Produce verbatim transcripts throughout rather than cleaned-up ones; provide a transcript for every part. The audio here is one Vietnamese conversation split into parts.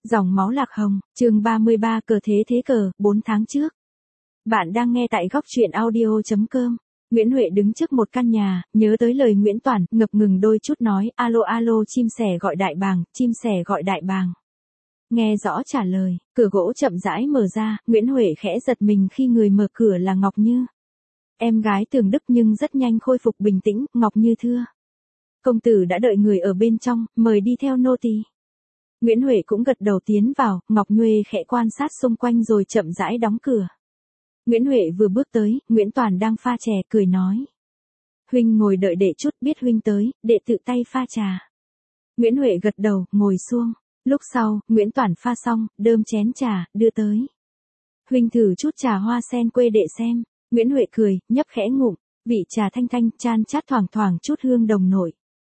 Dòng máu lạc hồng, chương ba mươi ba cờ thế thế cờ, bốn tháng trước. Bạn đang nghe tại góc truyện audio chấm com. Nguyễn Huệ đứng trước một căn nhà, nhớ tới lời Nguyễn Toản, ngập ngừng đôi chút nói, alo alo chim sẻ gọi đại bàng, chim sẻ gọi đại bàng. Nghe rõ trả lời, cửa gỗ chậm rãi mở ra, Nguyễn Huệ khẽ giật mình khi người mở cửa là Ngọc Như. Em gái Tường Đức nhưng rất nhanh khôi phục bình tĩnh, Ngọc Như thưa. Công tử đã đợi người ở bên trong, mời đi theo nô tỳ. Nguyễn Huệ cũng gật đầu tiến vào, Ngọc Nhuê khẽ quan sát xung quanh rồi chậm rãi đóng cửa. Nguyễn Huệ vừa bước tới, Nguyễn Toản đang pha chè, cười nói. Huynh ngồi đợi đệ chút, biết huynh tới, đệ tự tay pha trà. Nguyễn Huệ gật đầu, ngồi xuống. Lúc sau, Nguyễn Toản pha xong, đơm chén trà, đưa tới. Huynh thử chút trà hoa sen quê đệ xem. Nguyễn Huệ cười, nhấp khẽ ngụm, vị trà thanh thanh, chan chát thoảng thoảng chút hương đồng nội.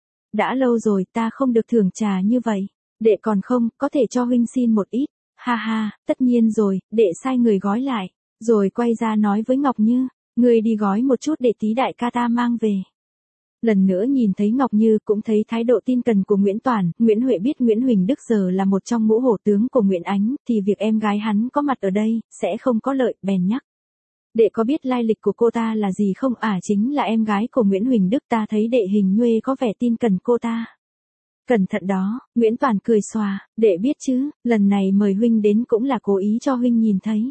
Đã lâu rồi ta không được thưởng trà như vậy. Đệ còn không, có thể cho huynh xin một ít. Ha ha, tất nhiên rồi, đệ sai người gói lại. Rồi quay ra nói với Ngọc Như, người đi gói một chút để tí đại ca ta mang về. Lần nữa nhìn thấy Ngọc Như cũng thấy thái độ tin cần của Nguyễn Toản, Nguyễn Huệ biết Nguyễn Huỳnh Đức giờ là một trong ngũ hổ tướng của Nguyễn Ánh, thì việc em gái hắn có mặt ở đây, sẽ không có lợi, bèn nhắc. Đệ có biết lai lịch của cô ta là gì không? À, chính là em gái của Nguyễn Huỳnh Đức, ta thấy đệ hình nhuê có vẻ tin cần cô ta. Cẩn thận đó, Nguyễn Toản cười xòa, đệ biết chứ, lần này mời huynh đến cũng là cố ý cho huynh nhìn thấy.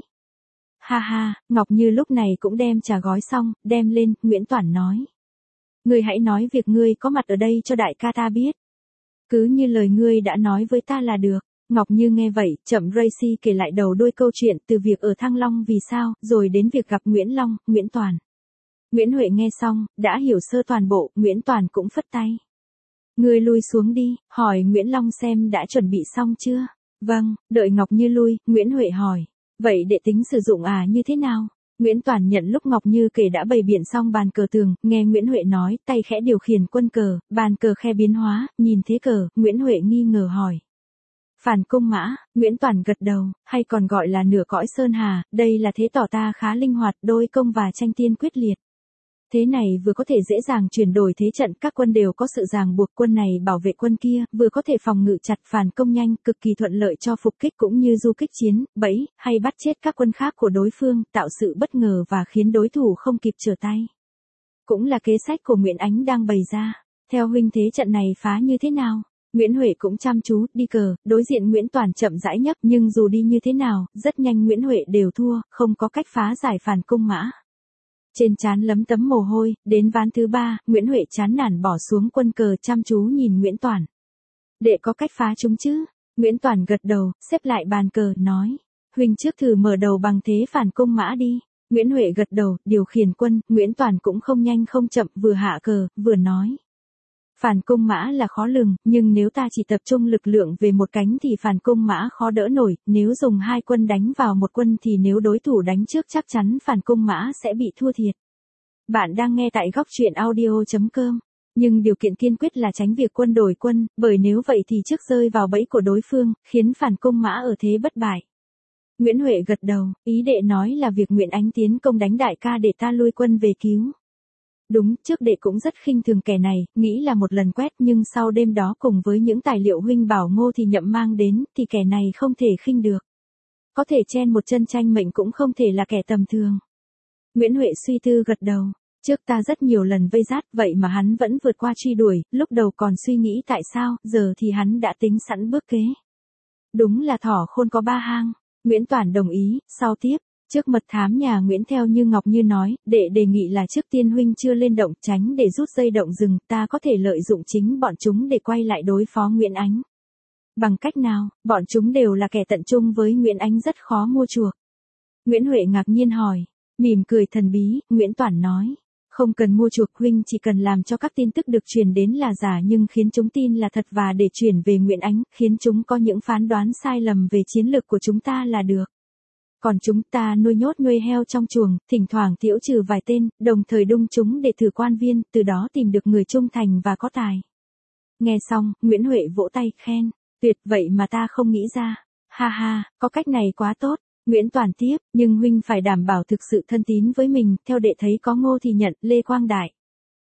Ha ha, Ngọc Như lúc này cũng đem trà gói xong, đem lên, Nguyễn Toản nói. Ngươi hãy nói việc ngươi có mặt ở đây cho đại ca ta biết. Cứ như lời ngươi đã nói với ta là được. Ngọc Như nghe vậy, chậm Racy kể lại đầu đuôi câu chuyện từ việc ở Thăng Long vì sao, rồi đến việc gặp Nguyễn Long, Nguyễn Toản. Nguyễn Huệ nghe xong, đã hiểu sơ toàn bộ, Nguyễn Toản cũng phất tay. Ngươi lui xuống đi, hỏi Nguyễn Long xem đã chuẩn bị xong chưa? Vâng, đợi Ngọc Như lui, Nguyễn Huệ hỏi. Vậy đệ tính sử dụng à như thế nào? Nguyễn Toản nhận lúc Ngọc Như kể đã bày biện xong bàn cờ tường, nghe Nguyễn Huệ nói, tay khẽ điều khiển quân cờ, bàn cờ khe biến hóa, nhìn thế cờ, Nguyễn Huệ nghi ngờ hỏi. Phản cung mã, Nguyễn Toản gật đầu, hay còn gọi là nửa cõi sơn hà, đây là thế tỏ ta khá linh hoạt, đôi công và tranh tiên quyết liệt. Thế này vừa có thể dễ dàng chuyển đổi thế trận, các quân đều có sự ràng buộc, quân này bảo vệ quân kia, vừa có thể phòng ngự chặt, phản công nhanh, cực kỳ thuận lợi cho phục kích cũng như du kích chiến, bẫy, hay bắt chết các quân khác của đối phương, tạo sự bất ngờ và khiến đối thủ không kịp trở tay. Cũng là kế sách của Nguyễn Ánh đang bày ra. Theo huynh thế trận này phá như thế nào? Nguyễn Huệ cũng chăm chú, đi cờ, đối diện Nguyễn Toản chậm rãi nhấp, nhưng dù đi như thế nào, rất nhanh Nguyễn Huệ đều thua, không có cách phá giải phản cung mã. Trên trán lấm tấm mồ hôi, đến ván thứ ba, Nguyễn Huệ chán nản bỏ xuống quân cờ, chăm chú nhìn Nguyễn Toản. Đệ có cách phá chúng chứ? Nguyễn Toản gật đầu, xếp lại bàn cờ, nói. Huynh trước thử mở đầu bằng thế phản cung mã đi. Nguyễn Huệ gật đầu, điều khiển quân, Nguyễn Toản cũng không nhanh không chậm, vừa hạ cờ, vừa nói. Phản cung mã là khó lường, nhưng nếu ta chỉ tập trung lực lượng về một cánh thì phản cung mã khó đỡ nổi, nếu dùng hai quân đánh vào một quân thì nếu đối thủ đánh trước chắc chắn phản cung mã sẽ bị thua thiệt. Bạn đang nghe tại góc truyện audio chấm com. Nhưng điều kiện tiên quyết là tránh việc quân đổi quân, bởi nếu vậy thì trước rơi vào bẫy của đối phương, khiến phản cung mã ở thế bất bại. Nguyễn Huệ gật đầu, ý đệ nói là việc Nguyễn Ánh tiến công đánh đại ca để ta lui quân về cứu. Đúng, trước đệ cũng rất khinh thường kẻ này, nghĩ là một lần quét, nhưng sau đêm đó cùng với những tài liệu huynh bảo Ngô thì Nhậm mang đến, thì kẻ này không thể khinh được. Có thể chen một chân tranh mệnh cũng không thể là kẻ tầm thường. Nguyễn Huệ suy tư gật đầu, trước ta rất nhiều lần vây rát, vậy mà hắn vẫn vượt qua truy đuổi, lúc đầu còn suy nghĩ tại sao, giờ thì hắn đã tính sẵn bước kế. Đúng là thỏ khôn có ba hang. Nguyễn Toản đồng ý, sau tiếp. Trước mật thám nhà Nguyễn theo như Ngọc Như nói, đệ đề nghị là trước tiên huynh chưa lên động, tránh để rút dây động rừng, ta có thể lợi dụng chính bọn chúng để quay lại đối phó Nguyễn Ánh. Bằng cách nào? Bọn chúng đều là kẻ tận trung với Nguyễn Ánh, rất khó mua chuộc. Nguyễn Huệ ngạc nhiên hỏi, mỉm cười thần bí, Nguyễn Toản nói, không cần mua chuộc, huynh chỉ cần làm cho các tin tức được truyền đến là giả nhưng khiến chúng tin là thật và để chuyển về Nguyễn Ánh, khiến chúng có những phán đoán sai lầm về chiến lược của chúng ta là được. Còn chúng ta nuôi nhốt nuôi heo trong chuồng, thỉnh thoảng tiễu trừ vài tên, đồng thời đung chúng để thử quan viên, từ đó tìm được người trung thành và có tài. Nghe xong, Nguyễn Huệ vỗ tay, khen, tuyệt, vậy mà ta không nghĩ ra. Ha ha, có cách này quá tốt. Nguyễn Toản tiếp, nhưng huynh phải đảm bảo thực sự thân tín với mình, theo đệ thấy có Ngô thì Nhận, Lê Quang Đại.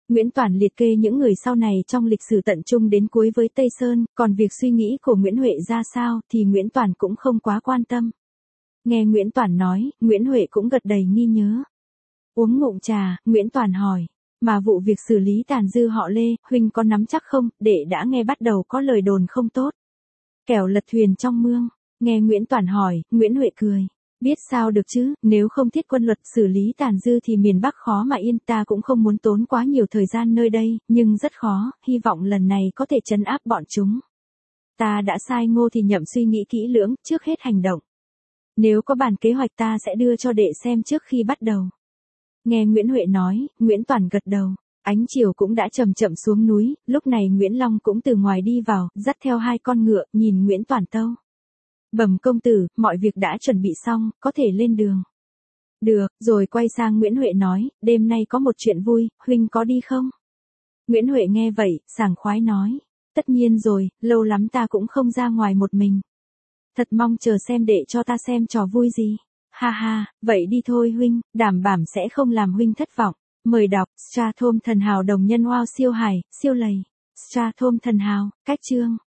Nguyễn Toản liệt kê những người sau này trong lịch sử tận chung đến cuối với Tây Sơn, còn việc suy nghĩ của Nguyễn Huệ ra sao thì Nguyễn Toản cũng không quá quan tâm. Nghe Nguyễn Toản nói, Nguyễn Huệ cũng gật đầy nghi nhớ. Uống ngụm trà, Nguyễn Toản hỏi, mà vụ việc xử lý tàn dư họ Lê, huynh có nắm chắc không, đệ đã nghe bắt đầu có lời đồn không tốt. Kẻo lật thuyền trong mương, nghe Nguyễn Toản hỏi, Nguyễn Huệ cười. Biết sao được chứ, nếu không thiết quân luật xử lý tàn dư thì miền Bắc khó mà yên, ta cũng không muốn tốn quá nhiều thời gian nơi đây, nhưng rất khó, hy vọng lần này có thể trấn áp bọn chúng. Ta đã sai Ngô Thì Nhậm suy nghĩ kỹ lưỡng, trước hết hành động. Nếu có bản kế hoạch ta sẽ đưa cho đệ xem trước khi bắt đầu. Nghe Nguyễn Huệ nói, Nguyễn Toản gật đầu. Ánh chiều cũng đã chậm chậm xuống núi, lúc này Nguyễn Long cũng từ ngoài đi vào, dắt theo hai con ngựa, nhìn Nguyễn Toản tâu. Bẩm công tử, mọi việc đã chuẩn bị xong, có thể lên đường. Được, rồi quay sang Nguyễn Huệ nói, đêm nay có một chuyện vui, huynh có đi không? Nguyễn Huệ nghe vậy, sảng khoái nói. Tất nhiên rồi, lâu lắm ta cũng không ra ngoài một mình. Thật mong chờ xem đệ cho ta xem trò vui gì. Ha ha, vậy đi thôi huynh, đảm bảo sẽ không làm huynh thất vọng. Mời đọc, Strathom thần hào đồng nhân wow siêu hải, siêu lầy. Strathom thần hào, cách chương.